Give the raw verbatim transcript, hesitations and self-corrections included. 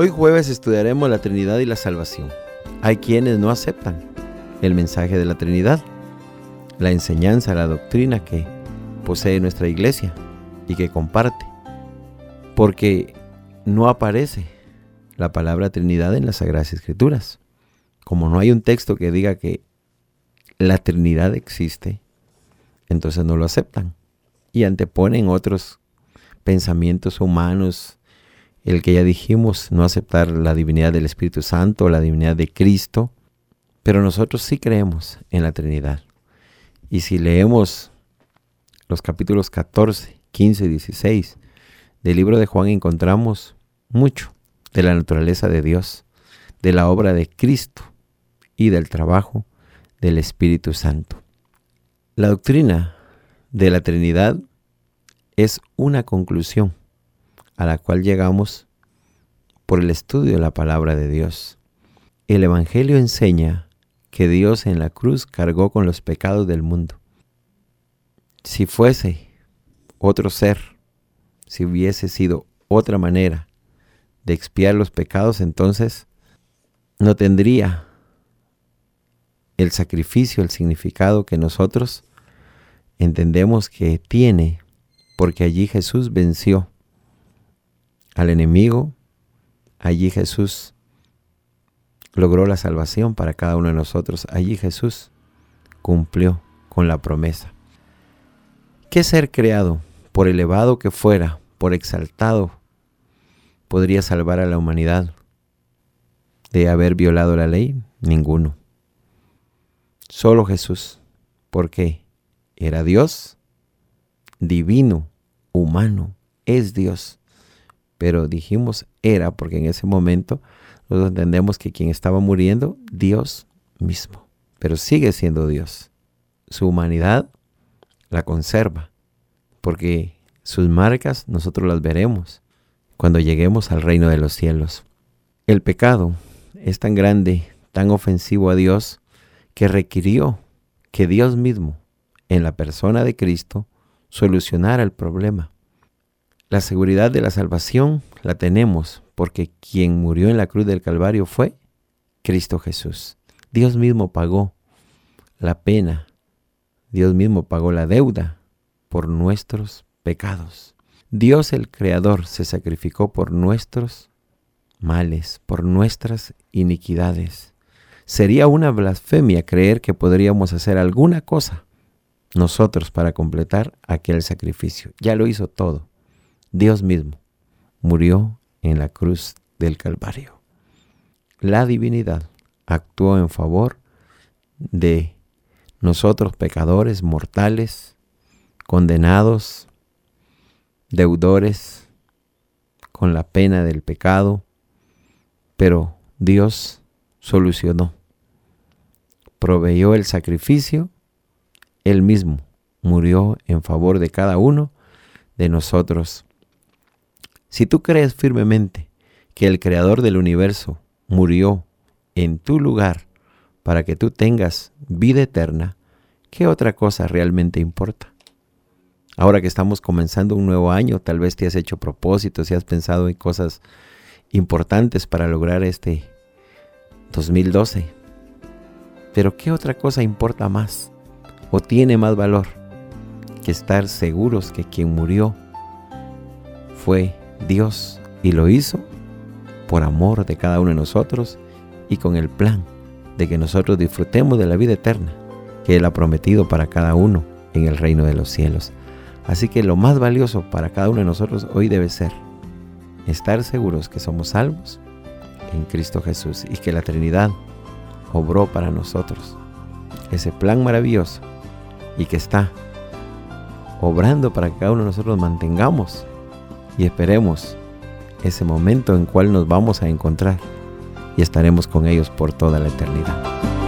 Hoy jueves estudiaremos la Trinidad y la salvación. Hay quienes no aceptan el mensaje de la Trinidad, la enseñanza, la doctrina que posee nuestra iglesia y que comparte, porque no aparece la palabra Trinidad en las Sagradas Escrituras. Como no hay un texto que diga que la Trinidad existe, entonces no lo aceptan y anteponen otros pensamientos humanos, el que ya dijimos, no aceptar la divinidad del Espíritu Santo, la divinidad de Cristo, pero nosotros sí creemos en la Trinidad. Y si leemos los capítulos catorce, quince y dieciséis del libro de Juan, encontramos mucho de la naturaleza de Dios, de la obra de Cristo y del trabajo del Espíritu Santo. La doctrina de la Trinidad es una conclusión a la cual llegamos por el estudio de la palabra de Dios. El Evangelio enseña que Dios en la cruz cargó con los pecados del mundo. Si fuese otro ser, si hubiese sido otra manera de expiar los pecados, entonces no tendría el sacrificio, el significado que nosotros entendemos que tiene, porque allí Jesús venció al enemigo, allí Jesús logró la salvación para cada uno de nosotros, allí Jesús cumplió con la promesa. ¿Qué ser creado, por elevado que fuera, por exaltado, podría salvar a la humanidad de haber violado la ley? Ninguno. Solo Jesús, porque era Dios, divino, humano, es Dios. Pero dijimos era porque en ese momento nosotros entendemos que quien estaba muriendo, Dios mismo. Pero sigue siendo Dios. Su humanidad la conserva, porque sus marcas nosotros las veremos cuando lleguemos al reino de los cielos. El pecado es tan grande, tan ofensivo a Dios, que requirió que Dios mismo, en la persona de Cristo, solucionara el problema. La seguridad de la salvación la tenemos porque quien murió en la cruz del Calvario fue Cristo Jesús. Dios mismo pagó la pena, Dios mismo pagó la deuda por nuestros pecados. Dios el Creador se sacrificó por nuestros males, por nuestras iniquidades. Sería una blasfemia creer que podríamos hacer alguna cosa nosotros para completar aquel sacrificio. Ya lo hizo todo. Dios mismo murió en la cruz del Calvario. La divinidad actuó en favor de nosotros pecadores, mortales, condenados, deudores, con la pena del pecado, pero Dios solucionó. Proveyó el sacrificio, Él mismo murió en favor de cada uno de nosotros. Si tú crees firmemente que el Creador del universo murió en tu lugar para que tú tengas vida eterna, ¿qué otra cosa realmente importa? Ahora que estamos comenzando un nuevo año, tal vez te has hecho propósitos y has pensado en cosas importantes para lograr este dos mil doce. Pero ¿qué otra cosa importa más o tiene más valor que estar seguros que quien murió fue Dios y lo hizo por amor de cada uno de nosotros y con el plan de que nosotros disfrutemos de la vida eterna que Él ha prometido para cada uno en el reino de los cielos? Así que lo más valioso para cada uno de nosotros hoy debe ser estar seguros que somos salvos en Cristo Jesús y que la Trinidad obró para nosotros ese plan maravilloso y que está obrando para que cada uno de nosotros mantengamos y esperemos ese momento en cual nos vamos a encontrar y estaremos con ellos por toda la eternidad.